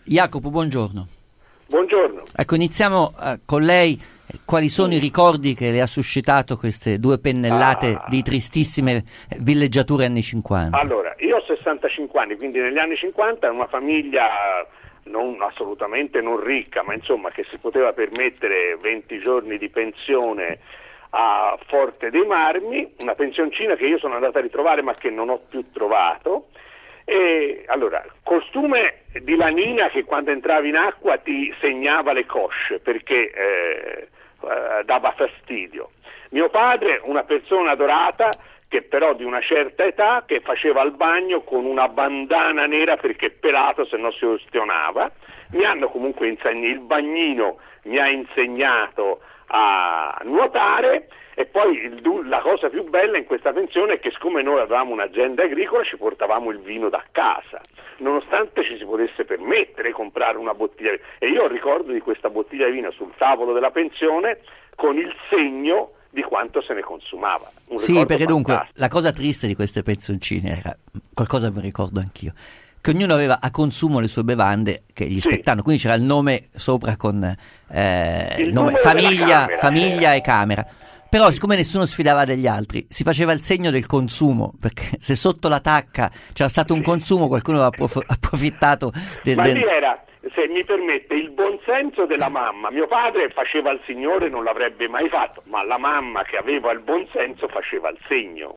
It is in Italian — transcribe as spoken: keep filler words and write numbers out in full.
Jacopo, buongiorno. Buongiorno. Ecco, iniziamo uh, con lei. Quali sono i ricordi che le ha suscitato queste due pennellate ah. di tristissime villeggiature anni cinquanta? Allora, io ho sessantacinque anni, quindi negli anni cinquanta, una famiglia non assolutamente non ricca, ma insomma che si poteva permettere venti giorni di pensione a Forte dei Marmi, una pensioncina che io sono andato a ritrovare ma che non ho più trovato. E allora, costume di lanina che quando entravi in acqua ti segnava le cosce perché eh, eh, dava fastidio. Mio padre, una persona dorata che però di una certa età, che faceva il bagno con una bandana nera perché pelato se no si ustionava. Mi hanno comunque insegnato, il bagnino mi ha insegnato a nuotare. E poi il, la cosa più bella in questa pensione è che siccome noi avevamo un'azienda agricola ci portavamo il vino da casa, nonostante ci si potesse permettere di comprare una bottiglia di vino. E io ricordo di questa bottiglia di vino sul tavolo della pensione con il segno di quanto se ne consumava. Un sì, perché fantastico. Dunque la cosa triste di queste pensioncine era, qualcosa mi ricordo anch'io, che ognuno aveva a consumo le sue bevande che gli sì. spettavano, quindi c'era il nome sopra con eh, il nome, nome famiglia, camera, famiglia eh. e camera. Però siccome nessuno sfidava degli altri, si faceva il segno del consumo, perché se sotto la tacca c'era stato un consumo qualcuno aveva approf- approfittato del... Ma del... lì era, se mi permette, il buonsenso della mamma. Mio padre faceva il signore, non l'avrebbe mai fatto, ma la mamma che aveva il buonsenso faceva il segno.